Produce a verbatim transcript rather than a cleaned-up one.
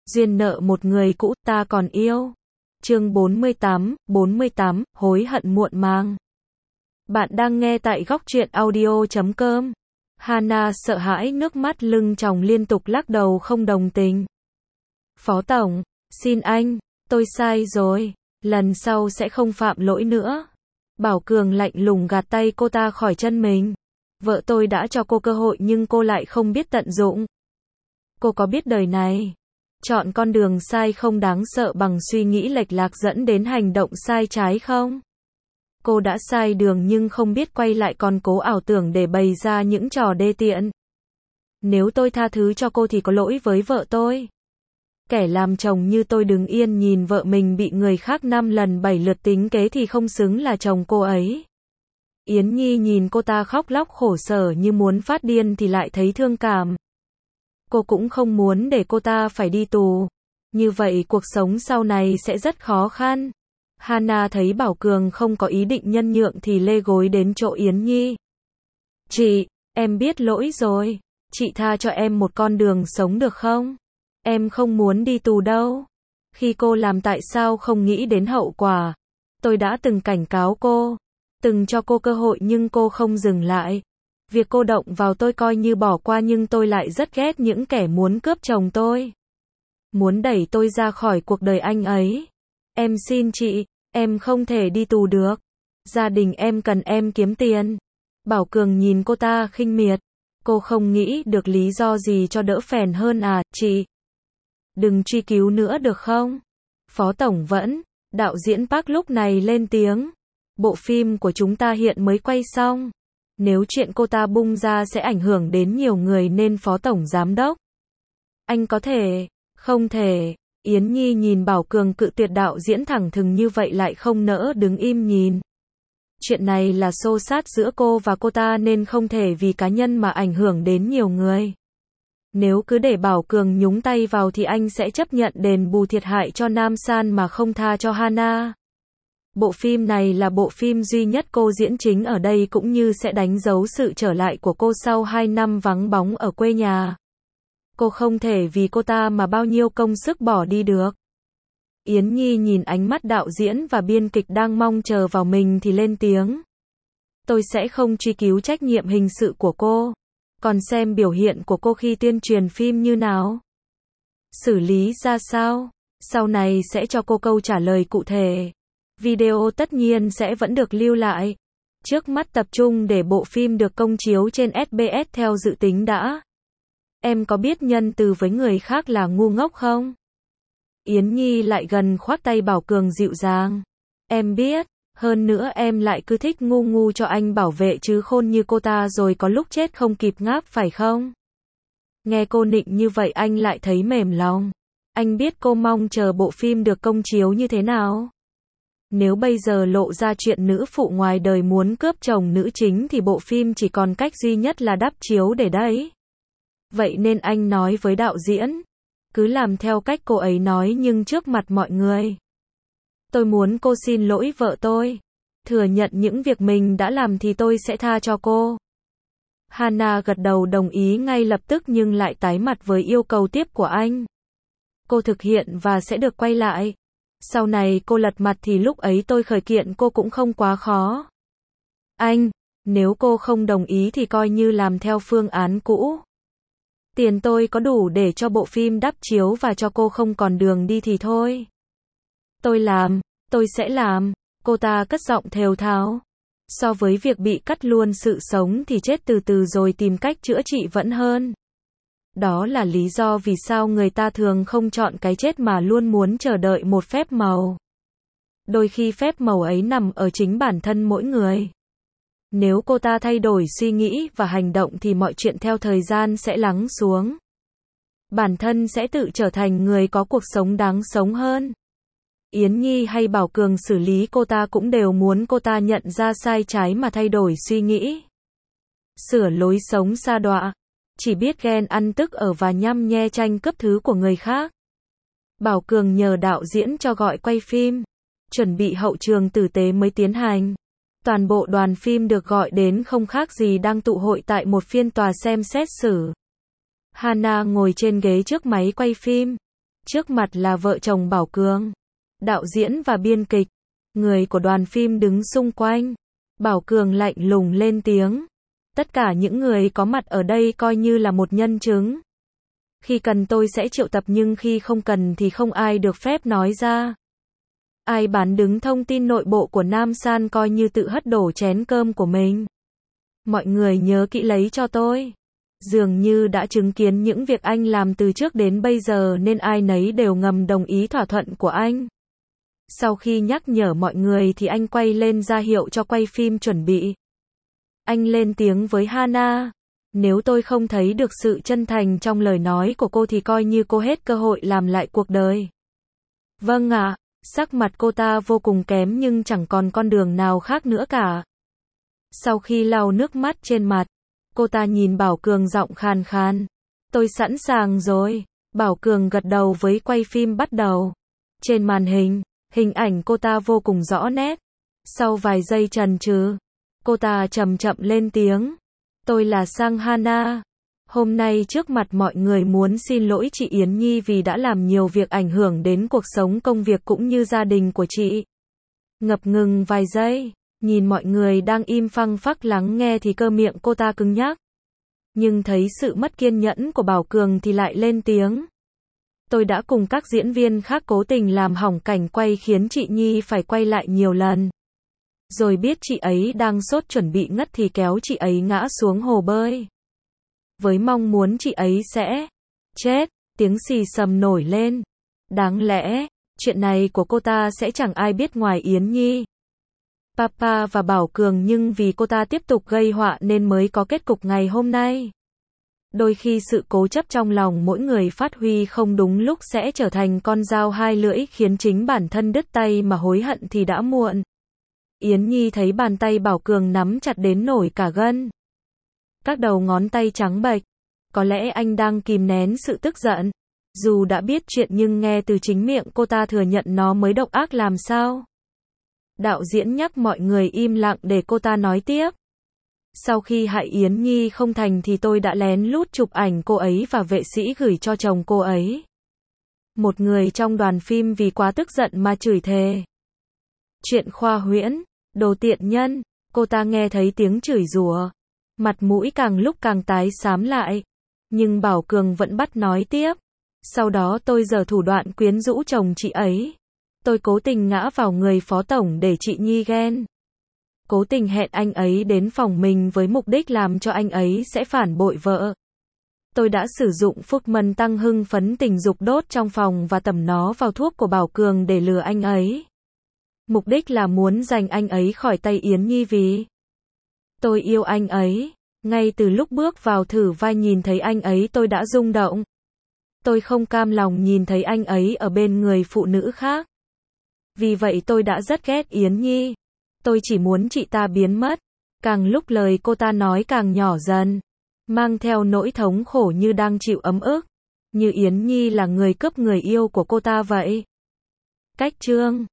duyên nợ một người cũ ta còn yêu. Chương bốn mươi tám, bốn mươi tám, hối hận muộn màng. Bạn đang nghe tại góc truyện audio chấm com. Hana sợ hãi nước mắt lưng tròng liên tục lắc đầu không đồng tình. Phó Tổng, xin anh, tôi sai rồi, lần sau sẽ không phạm lỗi nữa. Bảo Cường lạnh lùng gạt tay cô ta khỏi chân mình. Vợ tôi đã cho cô cơ hội nhưng cô lại không biết tận dụng. Cô có biết đời này, chọn con đường sai không đáng sợ bằng suy nghĩ lệch lạc dẫn đến hành động sai trái không? Cô đã sai đường nhưng không biết quay lại còn cố ảo tưởng để bày ra những trò đê tiện. Nếu tôi tha thứ cho cô thì có lỗi với vợ tôi. Kẻ làm chồng như tôi đứng yên nhìn vợ mình bị người khác năm lần bảy lượt tính kế thì không xứng là chồng cô ấy. Yến Nhi nhìn cô ta khóc lóc khổ sở như muốn phát điên thì lại thấy thương cảm. Cô cũng không muốn để cô ta phải đi tù. Như vậy cuộc sống sau này sẽ rất khó khăn. Hana thấy Bảo Cường không có ý định nhân nhượng thì lê gối đến chỗ Yến Nhi. Chị, em biết lỗi rồi. Chị tha cho em một con đường sống được không? Em không muốn đi tù đâu. Khi cô làm tại sao không nghĩ đến hậu quả? Tôi đã từng cảnh cáo cô, từng cho cô cơ hội nhưng cô không dừng lại. Việc cô động vào tôi coi như bỏ qua nhưng tôi lại rất ghét những kẻ muốn cướp chồng tôi. Muốn đẩy tôi ra khỏi cuộc đời anh ấy. Em xin chị, em không thể đi tù được. Gia đình em cần em kiếm tiền. Bảo Cường nhìn cô ta khinh miệt. Cô không nghĩ được lý do gì cho đỡ phèn hơn à, chị? Đừng truy cứu nữa được không? Phó Tổng vẫn, đạo diễn Park lúc này lên tiếng. Bộ phim của chúng ta hiện mới quay xong. Nếu chuyện cô ta bung ra sẽ ảnh hưởng đến nhiều người nên Phó Tổng Giám đốc. Anh có thể, không thể. Yến Nhi nhìn Bảo Cường cự tuyệt đạo diễn thẳng thừng như vậy lại không nỡ đứng im nhìn. Chuyện này là xô xát giữa cô và cô ta nên không thể vì cá nhân mà ảnh hưởng đến nhiều người. Nếu cứ để Bảo Cường nhúng tay vào thì anh sẽ chấp nhận đền bù thiệt hại cho Nam San mà không tha cho Hana. Bộ phim này là bộ phim duy nhất cô diễn chính ở đây cũng như sẽ đánh dấu sự trở lại của cô sau hai năm vắng bóng ở quê nhà. Cô không thể vì cô ta mà bao nhiêu công sức bỏ đi được. Yến Nhi nhìn ánh mắt đạo diễn và biên kịch đang mong chờ vào mình thì lên tiếng. Tôi sẽ không truy cứu trách nhiệm hình sự của cô. Còn xem biểu hiện của cô khi tuyên truyền phim như nào. Xử lý ra sao? Sau này sẽ cho cô câu trả lời cụ thể. Video tất nhiên sẽ vẫn được lưu lại. Trước mắt tập trung để bộ phim được công chiếu trên ét bê ét theo dự tính đã. Em có biết nhân từ với người khác là ngu ngốc không? Yến Nhi lại gần khoác tay Bảo Cường dịu dàng. Em biết, hơn nữa em lại cứ thích ngu ngu cho anh bảo vệ chứ khôn như cô ta rồi có lúc chết không kịp ngáp phải không? Nghe cô nịnh như vậy anh lại thấy mềm lòng. Anh biết cô mong chờ bộ phim được công chiếu như thế nào. Nếu bây giờ lộ ra chuyện nữ phụ ngoài đời muốn cướp chồng nữ chính thì bộ phim chỉ còn cách duy nhất là đắp chiếu để đấy. Vậy nên anh nói với đạo diễn, cứ làm theo cách cô ấy nói nhưng trước mặt mọi người. Tôi muốn cô xin lỗi vợ tôi. Thừa nhận những việc mình đã làm thì tôi sẽ tha cho cô. Hana gật đầu đồng ý ngay lập tức nhưng lại tái mặt với yêu cầu tiếp của anh. Cô thực hiện và sẽ được quay lại. Sau này cô lật mặt thì lúc ấy tôi khởi kiện cô cũng không quá khó. Anh, nếu cô không đồng ý thì coi như làm theo phương án cũ. Tiền tôi có đủ để cho bộ phim đắp chiếu và cho cô không còn đường đi thì thôi. Tôi làm, tôi sẽ làm, cô ta cất giọng thều thào. So với việc bị cắt luôn sự sống thì chết từ từ rồi tìm cách chữa trị vẫn hơn. Đó là lý do vì sao người ta thường không chọn cái chết mà luôn muốn chờ đợi một phép màu. Đôi khi phép màu ấy nằm ở chính bản thân mỗi người. Nếu cô ta thay đổi suy nghĩ và hành động thì mọi chuyện theo thời gian sẽ lắng xuống. Bản thân sẽ tự trở thành người có cuộc sống đáng sống hơn. Yến Nhi hay Bảo Cường xử lý cô ta cũng đều muốn cô ta nhận ra sai trái mà thay đổi suy nghĩ. Sửa lối sống sa đọa. Chỉ biết ghen ăn tức ở và nhăm nhe tranh cướp thứ của người khác. Bảo Cường nhờ đạo diễn cho gọi quay phim. Chuẩn bị hậu trường tử tế mới tiến hành. Toàn bộ đoàn phim được gọi đến không khác gì đang tụ hội tại một phiên tòa xem xét xử. Hana ngồi trên ghế trước máy quay phim. Trước mặt là vợ chồng Bảo Cường, đạo diễn và biên kịch. Người của đoàn phim đứng xung quanh. Bảo Cường lạnh lùng lên tiếng. Tất cả những người có mặt ở đây coi như là một nhân chứng. Khi cần tôi sẽ triệu tập nhưng khi không cần thì không ai được phép nói ra. Ai bán đứng thông tin nội bộ của Nam San coi như tự hất đổ chén cơm của mình. Mọi người nhớ kỹ lấy cho tôi. Dường như đã chứng kiến những việc anh làm từ trước đến bây giờ nên ai nấy đều ngầm đồng ý thỏa thuận của anh. Sau khi nhắc nhở mọi người thì anh quay lên ra hiệu cho quay phim chuẩn bị. Anh lên tiếng với Hana. Nếu tôi không thấy được sự chân thành trong lời nói của cô thì coi như cô hết cơ hội làm lại cuộc đời. Vâng ạ, sắc mặt cô ta vô cùng kém nhưng chẳng còn con đường nào khác nữa cả. Sau khi lau nước mắt trên mặt, cô ta nhìn Bảo Cường giọng khàn khàn. Tôi sẵn sàng rồi. Bảo Cường gật đầu với quay phim bắt đầu. Trên màn hình, hình ảnh cô ta vô cùng rõ nét. Sau vài giây chần chừ, cô ta chậm chậm lên tiếng. Tôi là Sang Hana. Hôm nay trước mặt mọi người muốn xin lỗi chị Yến Nhi vì đã làm nhiều việc ảnh hưởng đến cuộc sống công việc cũng như gia đình của chị. Ngập ngừng vài giây, nhìn mọi người đang im phăng phắc lắng nghe thì cơ miệng cô ta cứng nhắc. Nhưng thấy sự mất kiên nhẫn của Bảo Cường thì lại lên tiếng. Tôi đã cùng các diễn viên khác cố tình làm hỏng cảnh quay khiến chị Nhi phải quay lại nhiều lần. Rồi biết chị ấy đang sốt chuẩn bị ngất thì kéo chị ấy ngã xuống hồ bơi. Với mong muốn chị ấy sẽ chết, tiếng xì xầm nổi lên. Đáng lẽ, chuyện này của cô ta sẽ chẳng ai biết ngoài Yến Nhi, Papa và Bảo Cường nhưng vì cô ta tiếp tục gây họa nên mới có kết cục ngày hôm nay. Đôi khi sự cố chấp trong lòng mỗi người phát huy không đúng lúc sẽ trở thành con dao hai lưỡi khiến chính bản thân đứt tay mà hối hận thì đã muộn. Yến Nhi thấy bàn tay Bảo Cường nắm chặt đến nổi cả gân. Các đầu ngón tay trắng bệch. Có lẽ anh đang kìm nén sự tức giận. Dù đã biết chuyện nhưng nghe từ chính miệng cô ta thừa nhận nó mới độc ác làm sao. Đạo diễn nhắc mọi người im lặng để cô ta nói tiếp. Sau khi hại Yến Nhi không thành thì tôi đã lén lút chụp ảnh cô ấy và vệ sĩ gửi cho chồng cô ấy. Một người trong đoàn phim vì quá tức giận mà chửi thề. Chuyện khoa huyễn, đồ tiện nhân, cô ta nghe thấy tiếng chửi rủa, mặt mũi càng lúc càng tái xám lại. Nhưng Bảo Cường vẫn bắt nói tiếp. Sau đó tôi giở thủ đoạn quyến rũ chồng chị ấy. Tôi cố tình ngã vào người phó tổng để chị Nhi ghen. Cố tình hẹn anh ấy đến phòng mình với mục đích làm cho anh ấy sẽ phản bội vợ. Tôi đã sử dụng phúc mân tăng hưng phấn tình dục đốt trong phòng và tẩm nó vào thuốc của Bảo Cường để lừa anh ấy. Mục đích là muốn giành anh ấy khỏi tay Yến Nhi vì tôi yêu anh ấy. Ngay từ lúc bước vào thử vai nhìn thấy anh ấy tôi đã rung động. Tôi không cam lòng nhìn thấy anh ấy ở bên người phụ nữ khác. Vì vậy tôi đã rất ghét Yến Nhi. Tôi chỉ muốn chị ta biến mất. Càng lúc lời cô ta nói càng nhỏ dần, mang theo nỗi thống khổ như đang chịu ấm ức. Như Yến Nhi là người cướp người yêu của cô ta vậy. Cách chương